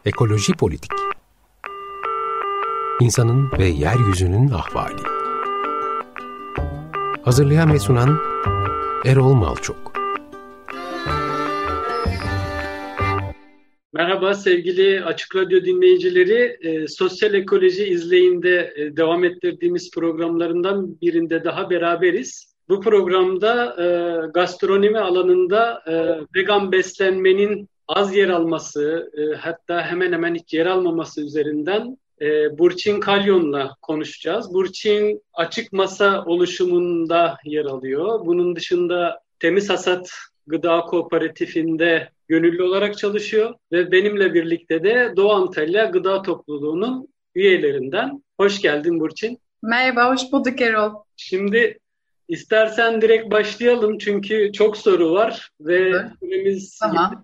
Ekoloji Politik. İnsanın ve yeryüzünün ahvali. Hazırlayan ve sunan Erol Malçok. Merhaba sevgili Açık Radyo dinleyicileri. Sosyal Ekoloji izleyinde devam ettirdiğimiz programlarından birinde daha beraberiz. Bu programda gastronomi alanında vegan beslenmenin az yer alması, hatta hemen hemen hiç yer almaması üzerinden Burçin Kalyon'la konuşacağız. Burçin Açık Masa oluşumunda yer alıyor. Bunun dışında Temiz Hasat Gıda Kooperatifinde gönüllü olarak çalışıyor ve benimle birlikte de Doğu Antalya Gıda Topluluğu'nun üyelerinden. Hoş geldin Burçin. Merhaba, hoş bulduk Erol. Şimdi istersen direkt başlayalım çünkü çok soru var ve süremiz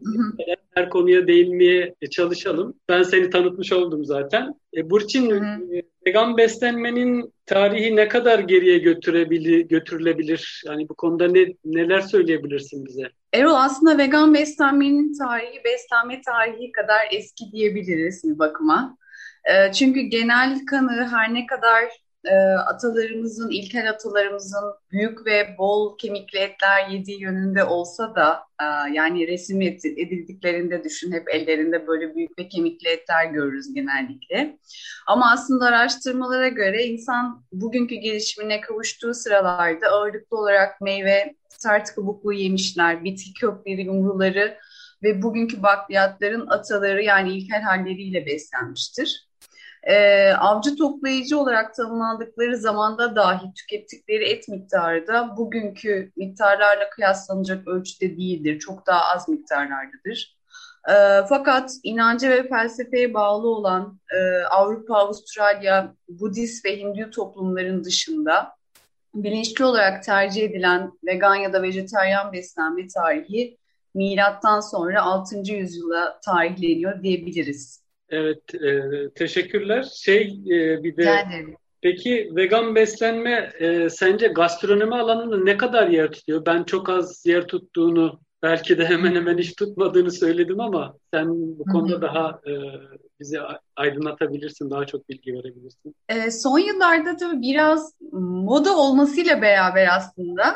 her konuya değinmeye çalışalım. Ben seni tanıtmış oldum zaten. Burçin, vegan beslenmenin tarihi ne kadar geriye götürülebilir? Yani bu konuda neler söyleyebilirsin bize? Erol, aslında vegan beslenmenin tarihi, beslenme tarihi kadar eski diyebiliriz bir bakıma. Çünkü genel kanı her ne kadar atalarımızın, ilkel atalarımızın büyük ve bol kemikli etler yediği yönünde olsa da yani resim edildiklerinde düşün, hep ellerinde böyle büyük ve kemikli etler görürüz genellikle. Ama aslında araştırmalara göre insan bugünkü gelişimine kavuştuğu sıralarda ağırlıklı olarak meyve, sert kabuklu yemişler, bitki kökleri, yumruları ve bugünkü bakliyatların ataları yani ilkel halleriyle beslenmiştir. Avcı toplayıcı olarak tanımlandıkları zamanda dahi tükettikleri et miktarı da bugünkü miktarlarla kıyaslanacak ölçüde değildir. Çok daha az miktarlardadır. Fakat inanca ve felsefeye bağlı olan Avrupa, Avustralya, Budist ve Hindu toplumların dışında bilinçli olarak tercih edilen vegan ya da vejetaryen beslenme tarihi milattan sonra 6. yüzyıla tarihleniyor diyebiliriz. Evet, teşekkürler. Bir de Yani, peki vegan beslenme sence gastronomi alanında ne kadar yer tutuyor? Ben çok az yer tuttuğunu, belki de hemen hemen hiç tutmadığını söyledim ama sen bu konuda daha bizi aydınlatabilirsin, daha çok bilgi verebilirsin. son yıllarda tabii biraz moda olmasıyla beraber aslında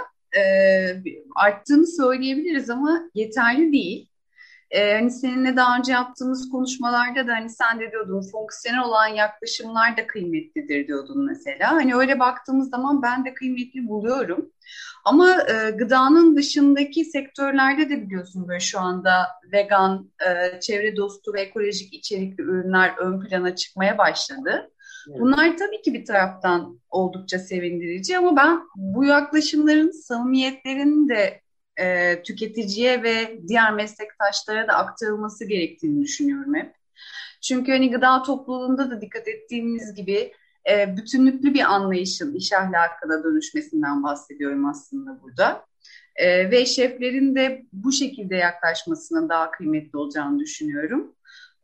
arttığını söyleyebiliriz ama yeterli değil. Hani seninle daha önce yaptığımız konuşmalarda da hani sen de diyordun fonksiyonel olan yaklaşımlar da kıymetlidir diyordun mesela. Hani öyle baktığımız zaman ben de kıymetli buluyorum. Ama gıdanın dışındaki sektörlerde de biliyorsun böyle şu anda vegan, çevre dostu ve ekolojik içerikli ürünler ön plana çıkmaya başladı. Bunlar tabii ki bir taraftan oldukça sevindirici ama ben bu yaklaşımların samimiyetlerinin de tüketiciye ve diğer meslektaşlara da aktarılması gerektiğini düşünüyorum hep. Çünkü hani gıda topluluğunda da dikkat ettiğimiz gibi bütünlüklü bir anlayışın iş ahlakına dönüşmesinden bahsediyorum aslında burada. Ve şeflerin de bu şekilde yaklaşmasının daha kıymetli olacağını düşünüyorum.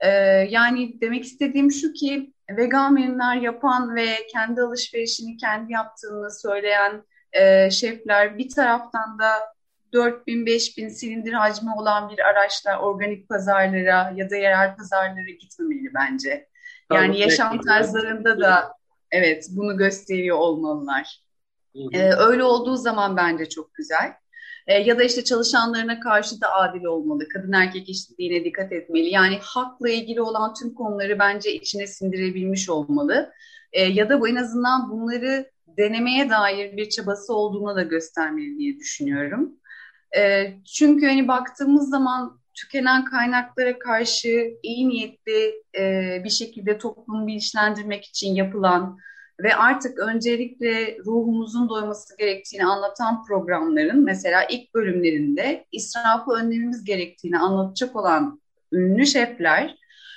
Yani demek istediğim şu ki vegan menüler yapan ve kendi alışverişini kendi yaptığını söyleyen şefler bir taraftan da 4.000-5.000 silindir hacmi olan bir araçla organik pazarlara ya da yerel pazarlara gitmemeli bence. Yani yaşam tarzlarında da evet bunu gösteriyor olmalılar. Öyle olduğu zaman bence çok güzel. Ya da işte çalışanlarına karşı da adil olmalı. Kadın erkek eşitliğine dikkat etmeli. Yani hakla ilgili olan tüm konuları bence içine sindirebilmiş olmalı. Ya da bu en azından bunları denemeye dair bir çabası olduğuna da göstermeli diye düşünüyorum. Çünkü hani baktığımız zaman tükenen kaynaklara karşı iyi niyetli bir şekilde toplumu bilinçlendirmek için yapılan ve artık öncelikle ruhumuzun doyması gerektiğini anlatan programların mesela ilk bölümlerinde israfı önlememiz gerektiğini anlatacak olan ünlü şefler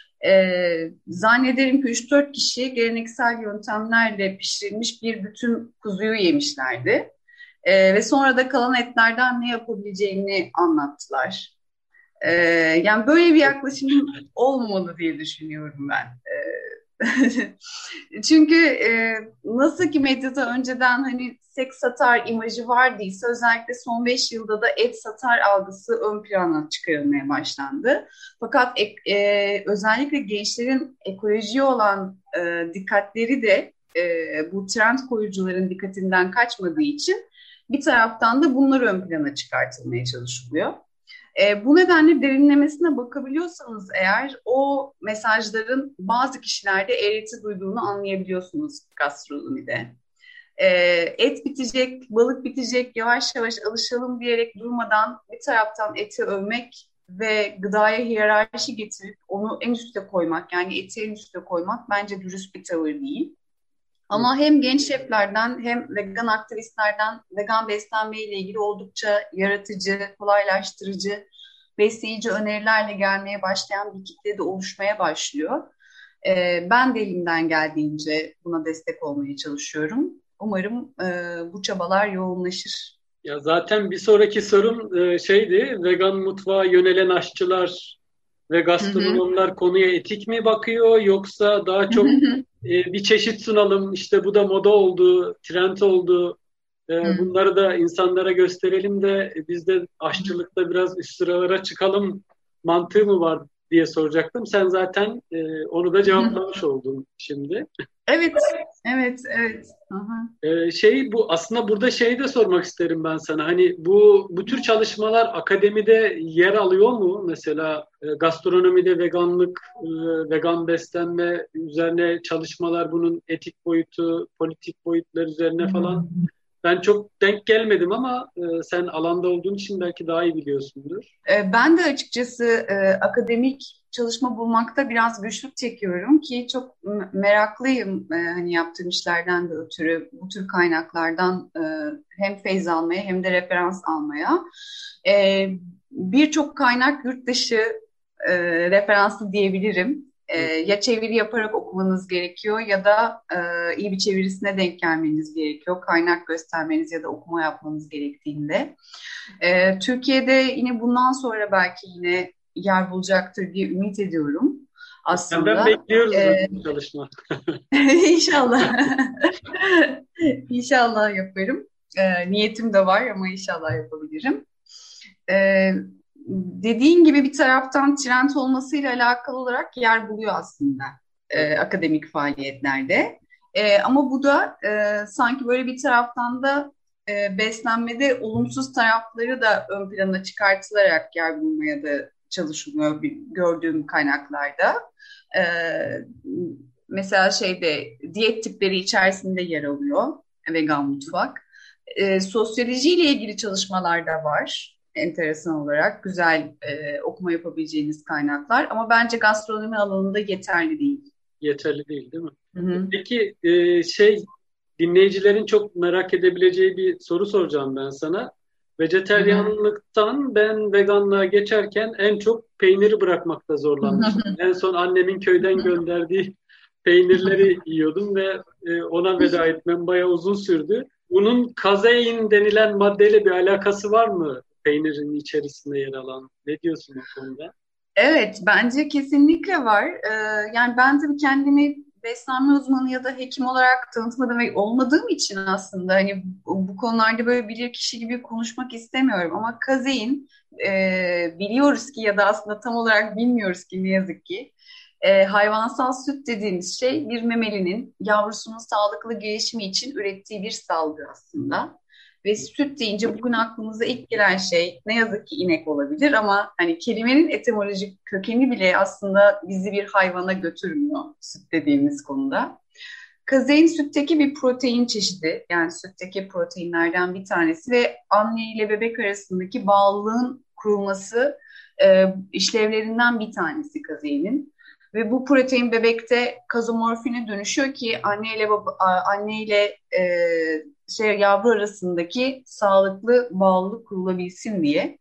zannederim ki 3-4 kişi geleneksel yöntemlerle pişirilmiş bir bütün kuzuyu yemişlerdi. Ve sonra da kalan etlerden ne yapabileceğini anlattılar. Yani böyle bir yaklaşım olmamalı diye düşünüyorum ben. Çünkü nasıl ki medyada önceden hani seks satar imajı vardıysa özellikle son 5 yılda da et satar algısı ön plana çıkarılmaya başlandı. Fakat özellikle gençlerin ekolojiye olan dikkatleri de bu trend koyucuların dikkatinden kaçmadığı için bir taraftan da bunlar ön plana çıkartılmaya çalışılıyor. Bu nedenle derinlemesine bakabiliyorsanız eğer o mesajların bazı kişilerde eğreti duyduğunu anlayabiliyorsunuz gastronomide. Et bitecek, balık bitecek, yavaş yavaş alışalım diyerek durmadan bir taraftan eti övmek ve gıdaya hiyerarşi getirip onu en üste koymak, yani eti en üste koymak bence dürüst bir tavır değil. Ama hem genç şeflerden hem vegan aktivistlerden vegan beslenme ile ilgili oldukça yaratıcı, kolaylaştırıcı, besleyici önerilerle gelmeye başlayan bir kitle de oluşmaya başlıyor. Ben de elimden geldiğince buna destek olmaya çalışıyorum. Umarım bu çabalar yoğunlaşır. Ya zaten bir sonraki sorum şeydi, vegan mutfağa yönelen aşçılar ve gastronomlar konuya etik mi bakıyor, yoksa daha çok bir çeşit sunalım, işte bu da moda oldu, trend oldu, bunları da insanlara gösterelim de biz de aşçılıkta biraz üst sıralara çıkalım mantığı mı var diye soracaktım. Sen zaten onu da cevaplamış oldun şimdi. Evet, evet, evet. Bu aslında burada şeyi de sormak isterim ben sana. Hani bu tür çalışmalar akademide yer alıyor mu? Mesela gastronomide veganlık, vegan beslenme üzerine çalışmalar, bunun etik boyutu, politik boyutlar üzerine falan. Ben çok denk gelmedim ama sen alanda olduğun için belki daha iyi biliyorsundur. Ben de açıkçası akademik çalışma bulmakta biraz güçlük çekiyorum ki çok meraklıyım hani yaptığım işlerden de ötürü bu tür kaynaklardan hem feyz almaya hem de referans almaya. Birçok kaynak yurt dışı referansı diyebilirim. Ya çeviri yaparak okumanız gerekiyor ya da iyi bir çevirisine denk gelmeniz gerekiyor. Kaynak göstermeniz ya da okuma yapmanız gerektiğinde. Türkiye'de yine bundan sonra belki yine yer bulacaktır diye ümit ediyorum aslında. Senden bekliyoruz bu çalışma. İnşallah. İnşallah yaparım. Niyetim de var ama inşallah yapabilirim. Dediğin gibi bir taraftan trend olmasıyla alakalı olarak yer buluyor aslında akademik faaliyetlerde. Ama bu da sanki böyle bir taraftan da beslenmede olumsuz tarafları da ön plana çıkartılarak yer bulmaya da çalışılıyor gördüğüm kaynaklarda. Mesela diyet tipleri içerisinde yer alıyor vegan mutfak. Sosyolojiyle ilgili çalışmalar da var. Enteresan olarak güzel okuma yapabileceğiniz kaynaklar, ama bence gastronomi alanında yeterli değil. Yeterli değil, değil mi? Hı-hı. Peki dinleyicilerin çok merak edebileceği bir soru soracağım ben sana. Vejeteryanlıktan ben veganlığa geçerken en çok peyniri bırakmakta zorlanmıştım. En son annemin köyden gönderdiği peynirleri yiyordum ve ona veda etmem bayağı uzun sürdü. Bunun kazein denilen maddeyle bir alakası var mı? Peynirin içerisinde yer alan. Ne diyorsun o konuda? Evet, bence kesinlikle var. Yani ben tabii kendimi beslenme uzmanı ya da hekim olarak tanıtmadım ve olmadığım için aslında hani bu konularda böyle bilirkişi gibi konuşmak istemiyorum. Ama kazein biliyoruz ki ya da aslında tam olarak bilmiyoruz ki ne yazık ki. Hayvansal süt dediğimiz şey bir memelinin yavrusunun sağlıklı gelişimi için ürettiği bir salgı aslında. Ve süt deyince bugün aklımıza ilk gelen şey ne yazık ki inek olabilir, ama hani kelimenin etimolojik kökeni bile aslında bizi bir hayvana götürmüyor süt dediğimiz konuda. Kazein sütteki bir protein çeşidi, yani sütteki proteinlerden bir tanesi ve anne ile bebek arasındaki bağlılığın kurulması işlevlerinden bir tanesi kazeinin. Ve bu protein bebekte kazomorfine dönüşüyor ki anne ile yavru arasındaki sağlıklı bağlılık kurulabilsin diye.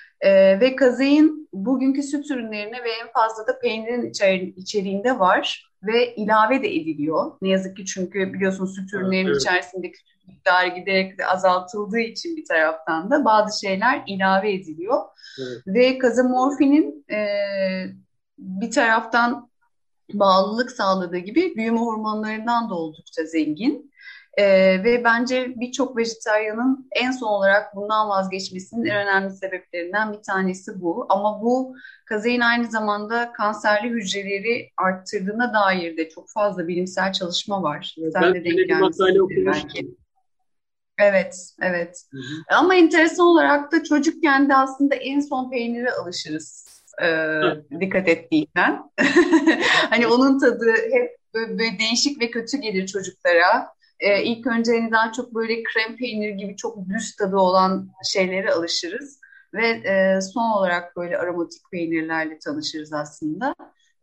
Ve kazein bugünkü süt ürünlerine ve en fazla da peynirin içeriğinde var ve ilave de ediliyor. Ne yazık ki, çünkü biliyorsunuz süt ürünlerinin içerisindeki süt miktarı giderek de azaltıldığı için bir taraftan da bazı şeyler ilave ediliyor. Evet. Ve kazomorfinin bir taraftan bağlılık sağladığı gibi büyüme hormonlarından da oldukça zengin. Ve bence birçok vejetaryenin en son olarak bundan vazgeçmesinin en önemli sebeplerinden bir tanesi bu. Ama bu kazein aynı zamanda kanserli hücreleri arttırdığına dair de çok fazla bilimsel çalışma var. Sen Ben de böyle denk bir makale gelmişsindir belki. okumuştum. Evet, evet. Hı hı. Ama enteresan olarak da çocukken de aslında en son peynire alışırız. Dikkat ettiysen. Hani onun tadı hep böyle değişik ve kötü gelir çocuklara. İlk önce hani daha çok böyle krem peynir gibi çok düz tadı olan şeylere alışırız. Ve son olarak böyle aromatik peynirlerle tanışırız aslında.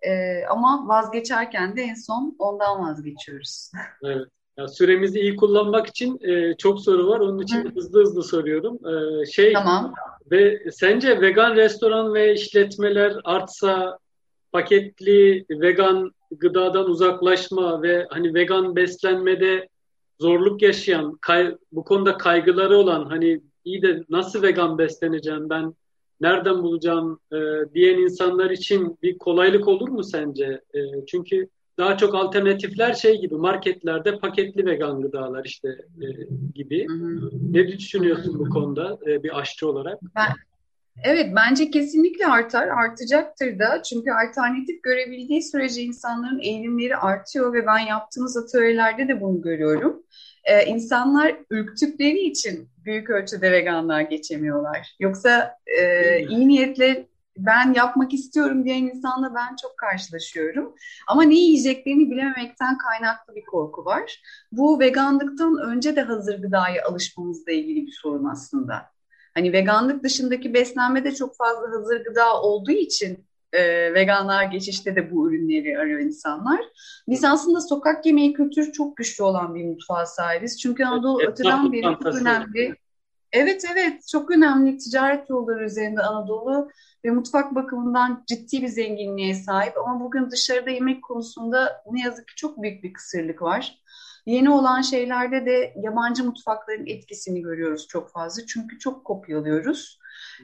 Ama vazgeçerken de en son ondan vazgeçiyoruz. Evet. Ya süremizi iyi kullanmak için çok soru var. Onun için Hı, hızlı hızlı soruyorum. tamam. Ve sence vegan restoran ve işletmeler artsa, paketli vegan gıdadan uzaklaşma ve hani vegan beslenmede zorluk yaşayan, bu konuda kaygıları olan, hani iyi de nasıl vegan besleneceğim ben, nereden bulacağım diyen insanlar için bir kolaylık olur mu sence? Çünkü daha çok alternatifler şey gibi, marketlerde paketli vegan gıdalar işte gibi. Hı hı, Ne hı hı. düşünüyorsun bu konuda bir aşçı olarak? Ben, Evet, bence kesinlikle artar, artacaktır da. Çünkü alternatif görebildiği sürece insanların eğilimleri artıyor ve ben yaptığımız atölyelerde de bunu görüyorum. İnsanlar ürktükleri için büyük ölçüde veganlığa geçemiyorlar. Yoksa Değil mi? iyi niyetle ben yapmak istiyorum diyen insanla ben çok karşılaşıyorum. Ama ne yiyeceklerini bilememekten kaynaklı bir korku var. Bu veganlıktan önce de hazır gıdaya alışmamızla ilgili bir sorun aslında. Hani veganlık dışındaki beslenmede çok fazla hazır gıda olduğu için veganlığa geçişte de bu ürünleri arıyor insanlar. Biz aslında sokak yemeği kültürü çok güçlü olan bir mutfağa sahibiz. Çünkü Anadolu Esnaf öteden beri çok lokantası. önemli. Evet, evet, çok önemli ticaret yolları üzerinde Anadolu ve mutfak bakımından ciddi bir zenginliğe sahip. Ama bugün dışarıda yemek konusunda ne yazık ki çok büyük bir kısırlık var. Yeni olan şeylerde de yabancı mutfakların etkisini görüyoruz çok fazla. Çünkü çok kopyalıyoruz.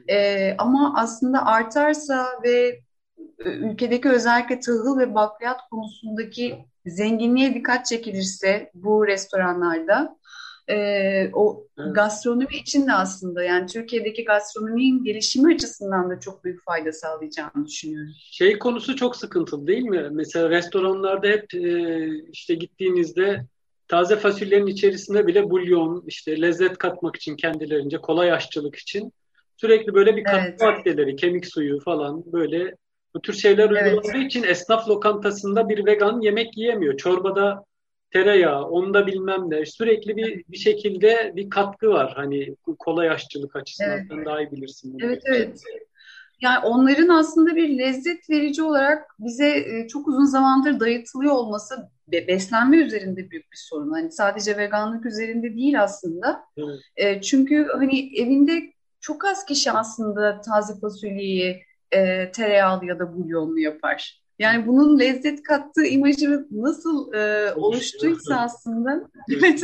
Ama aslında artarsa ve ülkedeki özellikle tahıl ve bakliyat konusundaki zenginliğe dikkat çekilirse bu restoranlarda o Evet. gastronomi için de aslında yani Türkiye'deki gastronominin gelişimi açısından da çok büyük fayda sağlayacağını düşünüyorum. Şey konusu çok sıkıntılı değil mi? Mesela restoranlarda hep işte gittiğinizde taze fasulyenin içerisinde bile bulyon, işte lezzet katmak için kendilerince, kolay aşçılık için sürekli böyle bir katkı Evet, maddeleri, kemik suyu falan böyle bu tür şeyler evet, uygulandığı için esnaf lokantasında bir vegan yemek yiyemiyor. Çorbada tereyağı, onda bilmem ne. Sürekli bir şekilde bir katkı var. Hani kolay aşçılık açısından. evet, Sen daha iyi bilirsin bunu. evet, evet. Yani onların aslında bir lezzet verici olarak bize çok uzun zamandır dayatılıyor olması beslenme üzerinde büyük bir sorun. Hani sadece veganlık üzerinde değil aslında. Evet. Çünkü hani evinde çok az kişi aslında taze fasulyeyi tereyağlı ya da bulyonlu yapar. Yani bunun lezzet kattığı imajı nasıl Oluştu. oluştuysa aslında. Evet.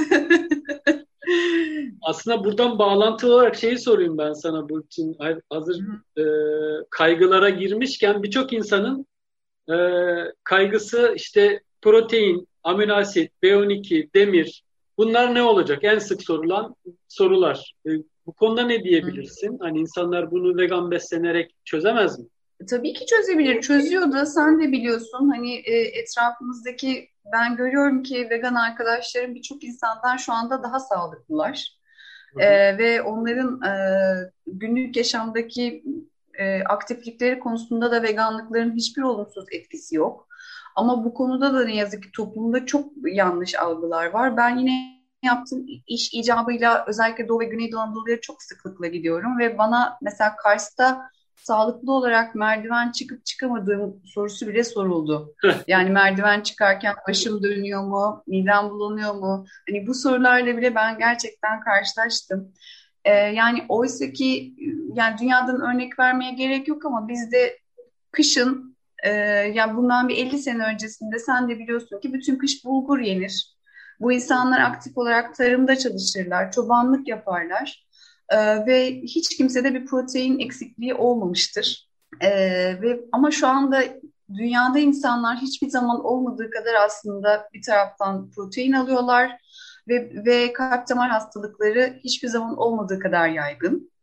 Aslında buradan bağlantılı olarak şeyi sorayım ben sana, bu için hazır e, kaygılara girmişken birçok insanın e, kaygısı işte protein, amino asit, B12, demir, bunlar ne olacak? En sık sorulan sorular. Bu konuda ne diyebilirsin? Hani insanlar bunu vegan beslenerek çözemez mi? Tabii ki çözebilir. Çözüyor da sen de biliyorsun hani etrafımızdaki ben görüyorum ki vegan arkadaşlarım birçok insandan şu anda daha sağlıklılar. Hı hı. Ve onların günlük yaşamdaki aktiflikleri konusunda da veganlıkların hiçbir olumsuz etkisi yok. Ama bu konuda da ne yazık ki toplumda çok yanlış algılar var. Ben yine yaptığım iş icabıyla özellikle Doğu ve Güneydoğu Anadolu'ya çok sıklıkla gidiyorum ve bana mesela Kars'ta sağlıklı olarak merdiven çıkıp çıkamadığım sorusu bile soruldu. Yani merdiven çıkarken başım dönüyor mu, midem bulanıyor mu? Hani bu sorularla bile ben gerçekten karşılaştım. Yani oysa ki yani dünyadan örnek vermeye gerek yok ama bizde kışın yani bundan bir 50 sene öncesinde sen de biliyorsun ki bütün kış bulgur yenir. Bu insanlar aktif olarak tarımda çalışırlar, çobanlık yaparlar. Ve hiç kimsede bir protein eksikliği olmamıştır. Ama şu anda dünyada insanlar hiçbir zaman olmadığı kadar aslında bir taraftan protein alıyorlar ve kalp damar hastalıkları hiçbir zaman olmadığı kadar yaygın.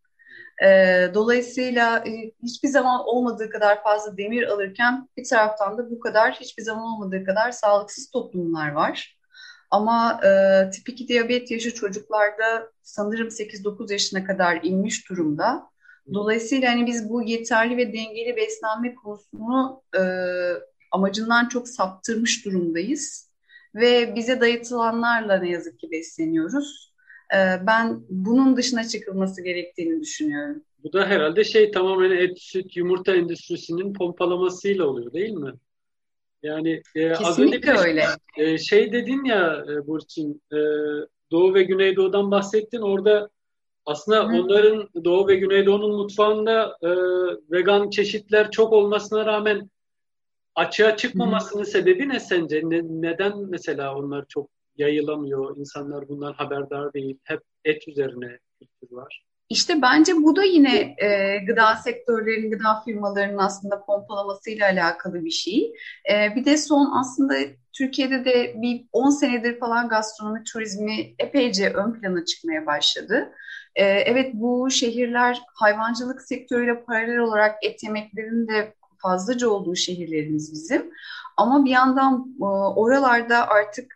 Dolayısıyla hiçbir zaman olmadığı kadar fazla demir alırken bir taraftan da bu kadar hiçbir zaman olmadığı kadar sağlıksız toplumlar var. Ama tip 2 diyabet yaşı çocuklarda sanırım 8-9 yaşına kadar inmiş durumda. Dolayısıyla hani biz bu yeterli ve dengeli beslenme konusunu amacından çok saptırmış durumdayız. Ve bize dayatılanlarla ne yazık ki besleniyoruz. Ben bunun dışına çıkılması gerektiğini düşünüyorum. Bu da herhalde tamamen et, süt, yumurta endüstrisinin pompalamasıyla oluyor değil mi? Yani az önce Kesinlikle öyle. Dedin ya Burçin, Doğu ve Güneydoğu'dan bahsettin. Orada aslında onların Doğu ve Güneydoğu'nun mutfağında vegan çeşitler çok olmasına rağmen açığa çıkmamasının sebebi ne sence? Neden mesela onlar çok yayılamıyor? İnsanlar bundan haberdar değil. Hep et üzerine kültür var. İşte bence bu da yine gıda sektörlerinin, gıda firmalarının aslında pompalamasıyla alakalı bir şey. Bir de son aslında Türkiye'de de bir 10 senedir falan gastronomi turizmi epeyce ön plana çıkmaya başladı. Evet, bu şehirler hayvancılık sektörüyle paralel olarak et yemeklerinin de fazlaca olduğu şehirlerimiz bizim. Ama bir yandan oralarda artık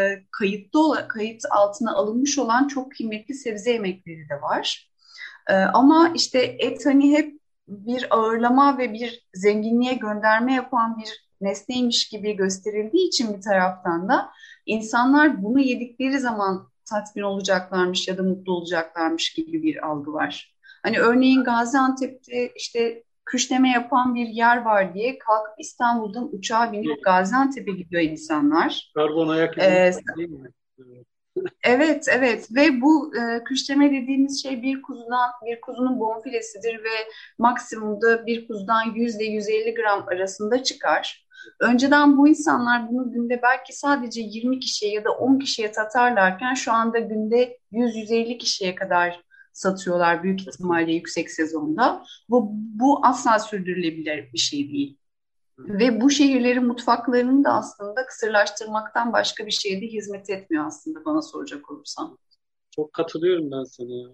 kayıt altına alınmış olan çok kıymetli sebze yemekleri de var. Ama işte et hani hep bir ağırlama ve bir zenginliğe gönderme yapan bir nesneymiş gibi gösterildiği için bir taraftan da insanlar bunu yedikleri zaman tatmin olacaklarmış ya da mutlu olacaklarmış gibi bir algı var. Hani örneğin Gaziantep'te işte küşleme yapan bir yer var diye kalkıp İstanbul'dan uçağa binip Gaziantep'e gidiyor insanlar. Karbon ayak izi değil mi? Evet, evet ve bu küşleme dediğimiz şey bir kuzunun bonfilesidir ve maksimumda bir kuzudan 100 ile 150 gram arasında çıkar. Önceden bu insanlar bunu günde belki sadece 20 kişiye ya da 10 kişiye satarlarken şu anda günde 100-150 kişiye kadar satıyorlar büyük ihtimalle yüksek sezonda. Bu asla sürdürülebilir bir şey değil. Ve bu şehirlerin mutfaklarını da aslında kısırlaştırmaktan başka bir şeye de hizmet etmiyor aslında bana soracak olursan. Çok katılıyorum ben sana ya.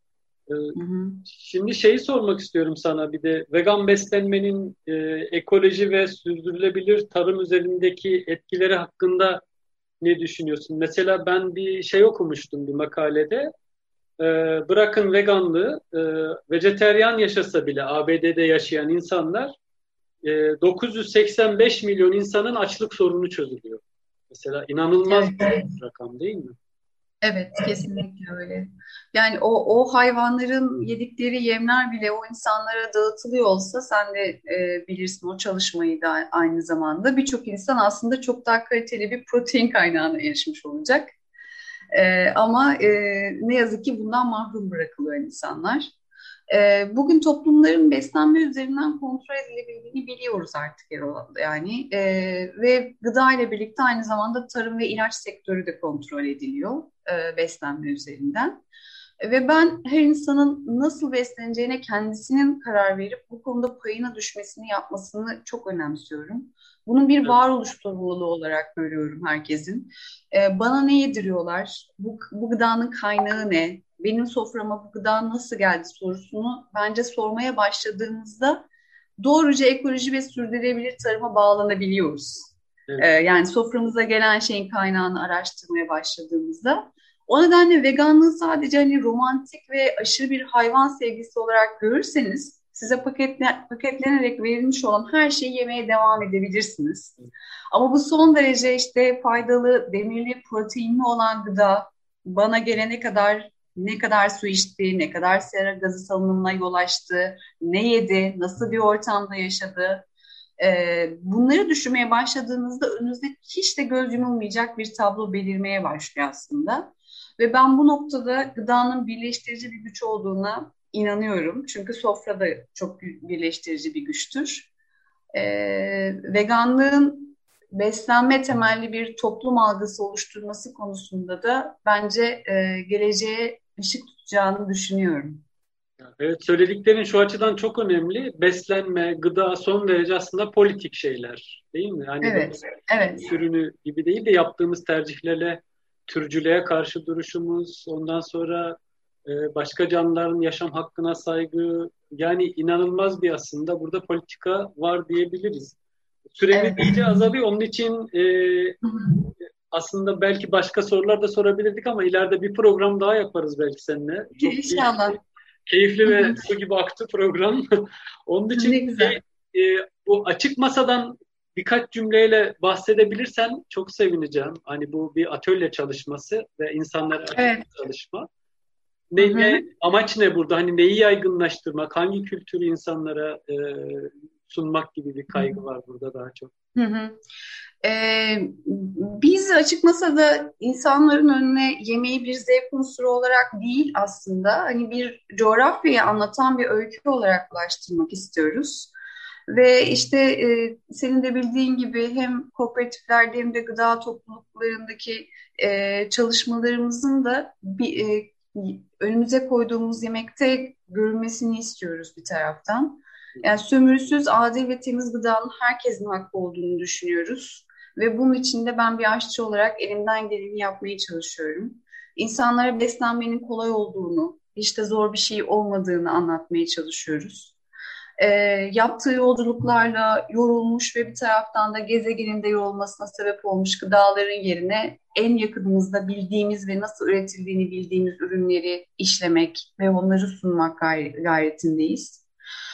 Şimdi sormak istiyorum sana bir de vegan beslenmenin ekoloji ve sürdürülebilir tarım üzerindeki etkileri hakkında ne düşünüyorsun? Mesela ben bir okumuştum bir makalede. Bırakın veganlığı, vejeteryan yaşasa bile ABD'de yaşayan insanlar 985 milyon insanın açlık sorunu çözülüyor. Mesela inanılmaz bir rakam değil mi? Evet, kesinlikle öyle. Yani o hayvanların yedikleri yemler bile o insanlara dağıtılıyor olsa sen de bilirsin o çalışmayı da aynı zamanda birçok insan aslında çok daha kaliteli bir protein kaynağına erişmiş olacak. Ama ne yazık ki bundan mahrum bırakılıyor insanlar. Bugün toplumların beslenme üzerinden kontrol edilebildiğini biliyoruz artık yani ve gıda ile birlikte aynı zamanda tarım ve ilaç sektörü de kontrol ediliyor beslenme üzerinden. Ve ben her insanın nasıl besleneceğine kendisinin karar verip bu konuda payına düşmesini yapmasını çok önemsiyorum. Bunun bir varoluş sorumluluğu olarak görüyorum herkesin. Bana ne yediriyorlar? Bu gıdanın kaynağı ne? Benim soframa bu gıda nasıl geldi sorusunu bence sormaya başladığımızda doğruca ekoloji ve sürdürülebilir tarıma bağlanabiliyoruz. Evet. Yani soframıza gelen şeyin kaynağını araştırmaya başladığımızda. O nedenle veganlığı sadece hani romantik ve aşırı bir hayvan sevgisi olarak görürseniz size paketlenerek verilmiş olan her şeyi yemeye devam edebilirsiniz. Ama bu son derece işte faydalı, demirli, proteinli olan gıda bana gelene kadar ne kadar su içti, ne kadar sera gazı salınımına yol açtı, ne yedi, nasıl bir ortamda yaşadı. Bunları düşünmeye başladığınızda önünüzde hiç de göz yumulmayacak bir tablo belirmeye başlıyor aslında. Ve ben bu noktada gıdanın birleştirici bir güç olduğuna inanıyorum. Çünkü sofra da çok birleştirici bir güçtür. Veganlığın beslenme temelli bir toplum algısı oluşturması konusunda da bence geleceğe ışık tutacağını düşünüyorum. Evet, söylediklerin şu açıdan çok önemli. Beslenme, gıda son derece aslında politik şeyler, değil mi? Hani Evet, evet. ürünü gibi değil de yaptığımız tercihlerle türcülüğe karşı duruşumuz, ondan sonra başka canlıların yaşam hakkına saygı, yani inanılmaz bir aslında burada politika var diyebiliriz. Süremiz Evet. iyice azalıyor. Onun için aslında belki başka sorular da sorabilirdik ama ileride bir program daha yaparız belki seninle. Çok İnşallah. keyifli ve su gibi aktı program. Onun için Ne güzel. bu açık masadan birkaç cümleyle bahsedebilirsen çok sevineceğim. Hani bu bir atölye çalışması ve insanlara açık bir çalışma. Amaç ne burada? Hani neyi yaygınlaştırmak, hangi kültürü insanlara sunmak gibi bir kaygı var burada daha çok. Biz açık masada insanların önüne yemeği bir zevk unsuru olarak değil aslında hani bir coğrafyayı anlatan bir öykü olarak ulaştırmak istiyoruz. Ve işte senin de bildiğin gibi hem kooperatiflerde hem de gıda topluluklarındaki çalışmalarımızın da önümüze koyduğumuz yemekte görülmesini istiyoruz bir taraftan. Yani sömürüsüz, adil ve temiz gıdanın herkesin hakkı olduğunu düşünüyoruz. Ve bunun için de ben bir aşçı olarak elimden geleni yapmaya çalışıyorum. İnsanlara beslenmenin kolay olduğunu, işte zor bir şey olmadığını anlatmaya çalışıyoruz. Yaptığı yolculuklarla yorulmuş ve bir taraftan da gezegeninde yorulmasına sebep olmuş gıdaların yerine en yakınımızda bildiğimiz ve nasıl üretildiğini bildiğimiz ürünleri işlemek ve onları sunmak gayretindeyiz.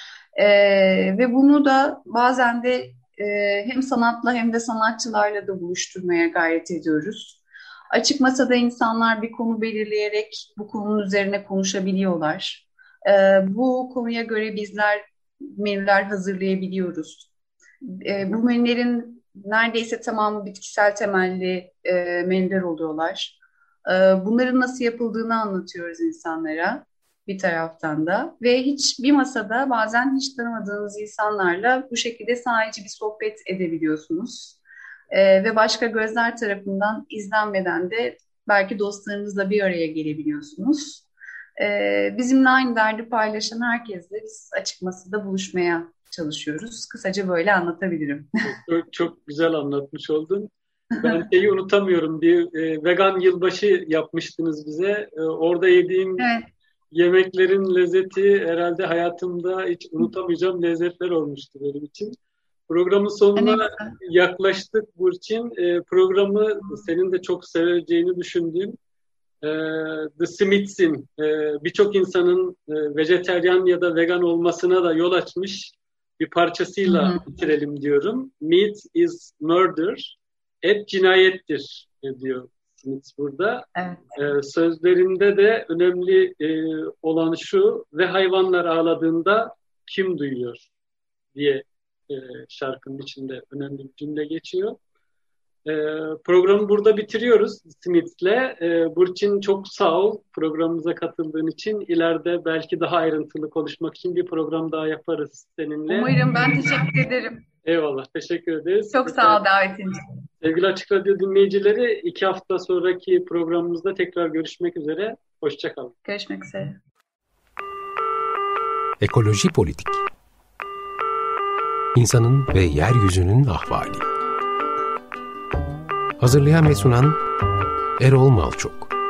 Ve bunu da bazen de hem sanatla hem de sanatçılarla da buluşturmaya gayret ediyoruz. Açık masada insanlar bir konu belirleyerek bu konunun üzerine konuşabiliyorlar. Bu konuya göre bizler menüler hazırlayabiliyoruz. Bu menülerin neredeyse tamamı bitkisel temelli menüler oluyorlar. Bunların nasıl yapıldığını anlatıyoruz insanlara bir taraftan da ve bir masada bazen hiç tanımadığınız insanlarla bu şekilde sadece bir sohbet edebiliyorsunuz. Ve başka gözler tarafından izlenmeden de belki dostlarınızla bir araya gelebiliyorsunuz. Bizimle aynı derdi paylaşan herkesle biz açık masada buluşmaya çalışıyoruz. Kısaca böyle anlatabilirim. Çok güzel anlatmış oldun. Ben şeyi unutamıyorum. Bir vegan yılbaşı yapmıştınız bize. Orada yediğim yemeklerin lezzeti herhalde hayatımda hiç unutamayacağım lezzetler olmuştu benim için. Programın sonuna yaklaştık Burçin. Programı senin de çok seveceğini düşündüğüm The Smiths'in birçok insanın vejeteryan ya da vegan olmasına da yol açmış bir parçasıyla bitirelim diyorum. Meat is murder. Et cinayettir diyor Smith burada. Evet. Sözlerinde de önemli olan şu: ve hayvanlar ağladığında kim duyuyor diye şarkının içinde önemli bir cümle geçiyor. Programı burada bitiriyoruz Smith'le. Burçin çok sağ ol programımıza katıldığın için. İleride belki daha ayrıntılı konuşmak için bir program daha yaparız seninle. Umarım, ben teşekkür ederim. Eyvallah, teşekkür ederiz. Çok sağ ol davetin için. Sevgili Açık Radyo dinleyicileri, 2 hafta sonraki programımızda tekrar görüşmek üzere. Hoşça kalın. Görüşmek üzere. Ekoloji Politik. İnsanın ve yeryüzünün ahvali. Hazırlayan ve sunan Erol Malçok.